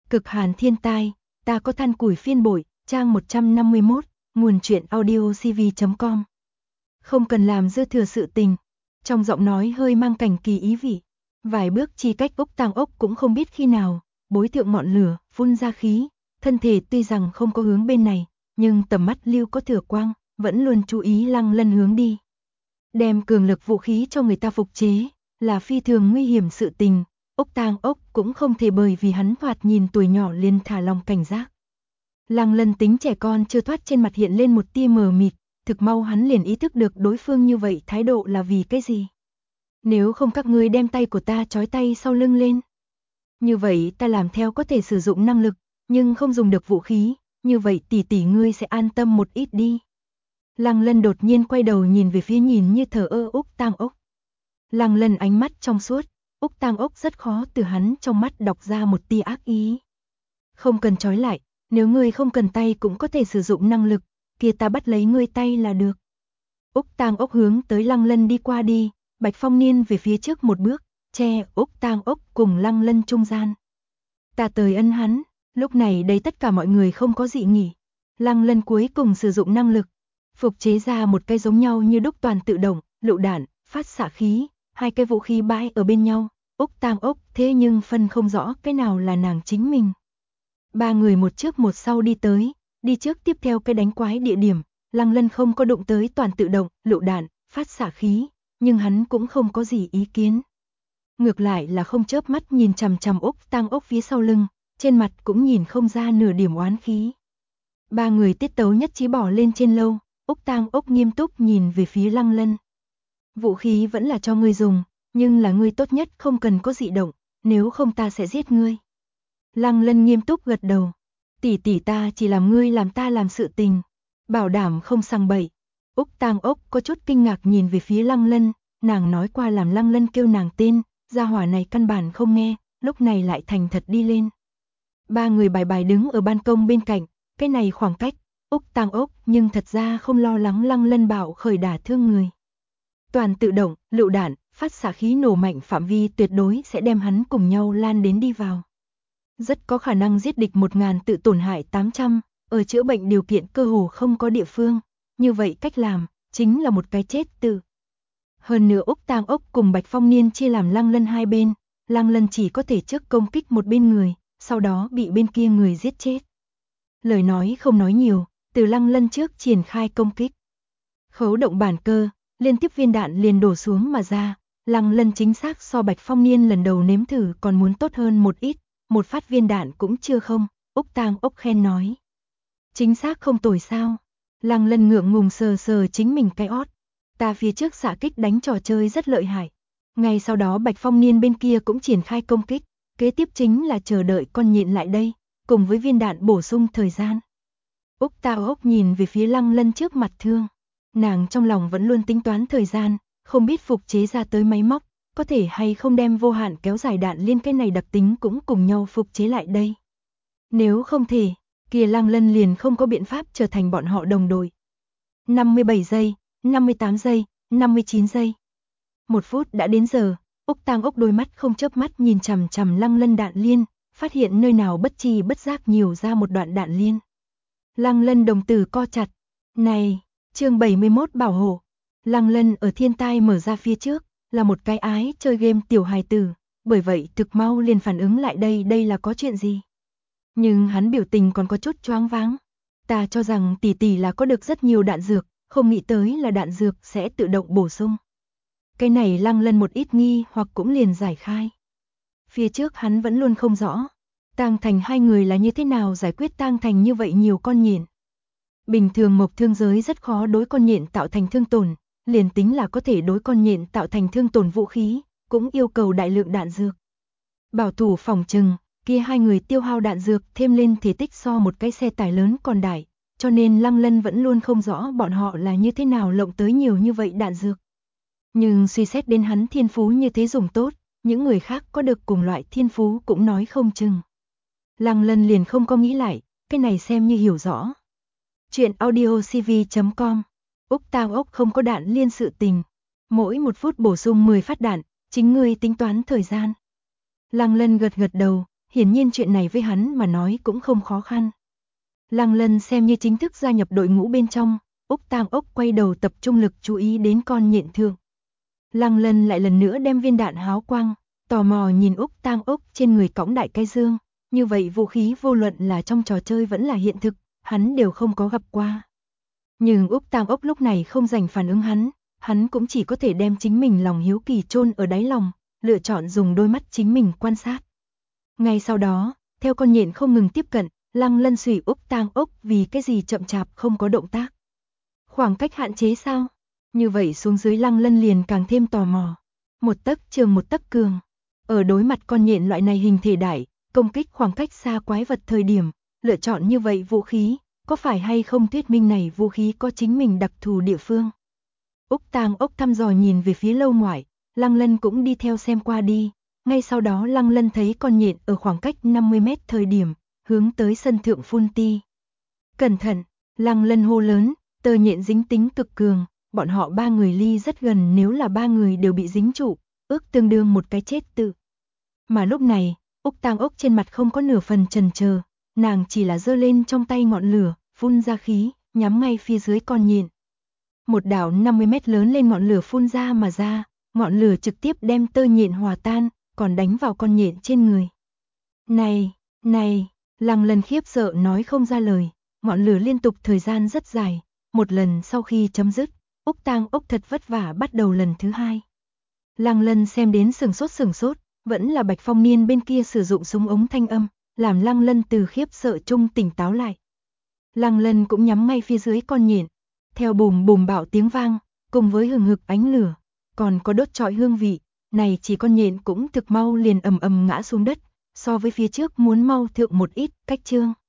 Cực hàn thiên tai, ta có than củi phiên bội, trang 151, nguồn truyện audio cv.com. Không cần làm dư thừa sự tình. Trong giọng nói hơi mang cảnh kỳ ý vị. Vài bước chi cách Úc Tang Ốc cũng không biết khi nào, bối thượng ngọn lửa, phun ra khí, thân thể tuy rằng không có hướng bên này, nhưng tầm mắt lưu có thừa quang, vẫn luôn chú ý Lăng Lân hướng đi. Đem cường lực vũ khí cho người ta phục chế, là phi thường nguy hiểm sự tình. Úc Tang Ốc cũng không thể bởi vì hắn thoạt nhìn tuổi nhỏ liền thả lòng cảnh giác. Lăng Lân tính trẻ con chưa thoát, trên mặt hiện lên một tia mờ mịt, thực mau hắn liền ý thức được đối phương như vậy thái độ là vì cái gì. Nếu không các ngươi đem tay của ta trói tay sau lưng lên. Như vậy ta làm theo có thể sử dụng năng lực, nhưng không dùng được vũ khí, như vậy tỷ tỷ ngươi sẽ an tâm một ít đi. Lăng Lân đột nhiên quay đầu nhìn về phía nhìn như thờ ơ Úc Tang Ốc. Lăng Lân ánh mắt trong suốt, Úc Tang Ốc rất khó từ hắn trong mắt đọc ra một tia ác ý. Không cần trói lại, nếu ngươi không cần tay cũng có thể sử dụng năng lực, kia ta bắt lấy ngươi tay là được. Úc Tang Ốc hướng tới Lăng Lân đi qua đi, Bạch Phong Niên về phía trước một bước, che Úc Tang Ốc cùng Lăng Lân trung gian. Ta tới ân hắn, lúc này đây tất cả mọi người không có dị nghị. Lăng Lân cuối cùng sử dụng năng lực, phục chế ra một cây giống nhau như đúc toàn tự động, lựu đạn, phát xạ khí, hai cái vũ khí bãi ở bên nhau. Úc Tang Ốc thế nhưng phân không rõ cái nào là nàng chính mình. Ba người một trước một sau đi tới, đi trước tiếp theo cái đánh quái địa điểm. Lăng Lân không có đụng tới toàn tự động, lựu đạn, phát xạ khí, nhưng hắn cũng không có gì ý kiến. Ngược lại là không chớp mắt nhìn chằm chằm Úc Tang Ốc phía sau lưng, trên mặt cũng nhìn không ra nửa điểm oán khí. Ba người tiết tấu nhất trí bỏ lên trên lâu, Úc Tang Ốc nghiêm túc nhìn về phía Lăng Lân. Vũ khí vẫn là cho ngươi dùng, nhưng là ngươi tốt nhất không cần có dị động, nếu không ta sẽ giết ngươi. Lăng Lân nghiêm túc gật đầu. Tỷ tỷ ta chỉ làm ngươi làm ta làm sự tình, bảo đảm không sang bậy. Úc Tang Ốc có chút kinh ngạc nhìn về phía Lăng Lân, nàng nói qua làm Lăng Lân kêu nàng tên, gia hỏa này căn bản không nghe, lúc này lại thành thật đi lên. Ba người bài bài đứng ở ban công bên cạnh, cái này khoảng cách, Úc Tang Ốc nhưng thật ra không lo lắng Lăng Lân bạo khởi đả thương người. Toàn tự động, lựu đạn, phát xạ khí nổ mạnh phạm vi tuyệt đối sẽ đem hắn cùng nhau lan đến đi vào. Rất có khả năng giết địch 1000 tự tổn hại 800, ở chữa bệnh điều kiện cơ hồ không có địa phương, như vậy cách làm, chính là một cái chết tự. Hơn nữa Úc Tang Ốc cùng Bạch Phong Niên chia làm Lăng Lân hai bên, Lăng Lân chỉ có thể trước công kích một bên người, sau đó bị bên kia người giết chết. Lời nói không nói nhiều, từ Lăng Lân trước triển khai công kích. Khấu động bản cơ, liên tiếp viên đạn liền đổ xuống mà ra, Lăng Lân chính xác so Bạch Phong Niên lần đầu nếm thử còn muốn tốt hơn một ít, một phát viên đạn cũng chưa không, Úc Tang Ốc khen nói. Chính xác không tồi sao? Lăng Lân ngượng ngùng sờ sờ chính mình cái ót. Ta phía trước xạ kích đánh trò chơi rất lợi hại. Ngay sau đó Bạch Phong Niên bên kia cũng triển khai công kích, kế tiếp chính là chờ đợi con nhện lại đây, cùng với viên đạn bổ sung thời gian. Úc Tang Ốc nhìn về phía Lăng Lân trước mặt thương. Nàng trong lòng vẫn luôn tính toán thời gian, không biết phục chế ra tới máy móc, có thể hay không đem vô hạn kéo dài đạn liên cái này đặc tính cũng cùng nhau phục chế lại đây. Nếu không thể, kia Lăng Lân liền không có biện pháp trở thành bọn họ đồng đội. 57 giây, 58 giây, 59 giây. 1 phút đã đến giờ, Úc Tang Ốc đôi mắt không chớp mắt nhìn chằm chằm Lăng Lân đạn liên, phát hiện nơi nào bất chi bất giác nhiều ra một đoạn đạn liên. Lăng Lân đồng tử co chặt. Này, chương 71 bảo hộ. Lăng Lân ở thiên tai mở ra phía trước, là một cái ái chơi game tiểu hài tử, bởi vậy thực mau liền phản ứng lại đây là có chuyện gì. Nhưng hắn biểu tình còn có chút choáng váng. Ta cho rằng tỷ tỷ là có được rất nhiều đạn dược, không nghĩ tới là đạn dược sẽ tự động bổ sung. Cái này Lăng Lân một ít nghi hoặc cũng liền giải khai. Phía trước hắn vẫn luôn không rõ, Tang Thành hai người là như thế nào giải quyết Tang Thành như vậy nhiều con nhện. Bình thường mộc thương giới rất khó đối con nhện tạo thành thương tổn, liền tính là có thể đối con nhện tạo thành thương tổn vũ khí, cũng yêu cầu đại lượng đạn dược. Bảo thủ phòng trừng, kia hai người tiêu hao đạn dược thêm lên thể tích so một cái xe tải lớn còn đại, cho nên Lăng Lân vẫn luôn không rõ bọn họ là như thế nào lộng tới nhiều như vậy đạn dược. Nhưng suy xét đến hắn thiên phú như thế dùng tốt, những người khác có được cùng loại thiên phú cũng nói không chừng. Lăng Lân liền không có nghĩ lại, cái này xem như hiểu rõ. Chuyện audio cv.com. Úc Tang Ốc không có đạn liên sự tình. Mỗi 1 phút bổ sung 10 phát đạn, chính ngươi tính toán thời gian. Lăng Lân gật gật đầu, hiển nhiên chuyện này với hắn mà nói cũng không khó khăn. Lăng Lân xem như chính thức gia nhập đội ngũ bên trong, Úc Tang Ốc quay đầu tập trung lực chú ý đến con nhện thượng. Lăng Lân lại lần nữa đem viên đạn háo quang, tò mò nhìn Úc Tang Ốc trên người cõng đại cái dương, như vậy vũ khí vô luận là trong trò chơi vẫn là hiện thực, hắn đều không có gặp qua. Nhưng Úc Tang Ốc lúc này không dành phản ứng hắn cũng chỉ có thể đem chính mình lòng hiếu kỳ chôn ở đáy lòng, lựa chọn dùng đôi mắt chính mình quan sát. Ngay sau đó, theo con nhện không ngừng tiếp cận, Lăng Lân suy Úc Tang Ốc vì cái gì chậm chạp không có động tác. Khoảng cách hạn chế sao? Như vậy xuống dưới Lăng Lân liền càng thêm tò mò. Một tấc trường một tấc cường. Ở đối mặt con nhện loại này hình thể đại, công kích khoảng cách xa quái vật thời điểm, lựa chọn như vậy vũ khí, có phải hay không thuyết minh này vũ khí có chính mình đặc thù địa phương? Úc Tang Ốc thăm dò nhìn về phía lâu ngoại, Lăng Lân cũng đi theo xem qua đi. Ngay sau đó Lăng Lân thấy con nhện ở khoảng cách 50 mét thời điểm, hướng tới sân thượng phun ti. Cẩn thận, Lăng Lân hô lớn, tơ nhện dính tính cực cường, bọn họ 3 người ly rất gần, nếu là 3 người đều bị dính trụ, ước tương đương một cái chết tự. Mà lúc này, Úc Tang Ốc trên mặt không có nửa phần chần chờ, nàng chỉ là giơ lên trong tay ngọn lửa, phun ra khí, nhắm ngay phía dưới con nhện. Một đạo 50 mét lớn lên ngọn lửa phun ra mà ra, ngọn lửa trực tiếp đem tơ nhện hòa tan, còn đánh vào con nhện trên người. Này, Lăng Lân khiếp sợ nói không ra lời, ngọn lửa liên tục thời gian rất dài, một lần sau khi chấm dứt, Úc Tang Ốc thật vất vả bắt đầu lần thứ hai. Lăng Lân xem đến sừng sốt, vẫn là Bạch Phong Niên bên kia sử dụng súng ống thanh âm, làm Lăng Lân từ khiếp sợ chung tỉnh táo lại. Lăng Lân cũng nhắm ngay phía dưới con nhện, theo bùm bùm bạo tiếng vang, cùng với hừng hực ánh lửa, còn có đốt trọi hương vị, này chỉ con nhện cũng thực mau liền ầm ầm ngã xuống đất, so với phía trước muốn mau thượng một ít, cách chương.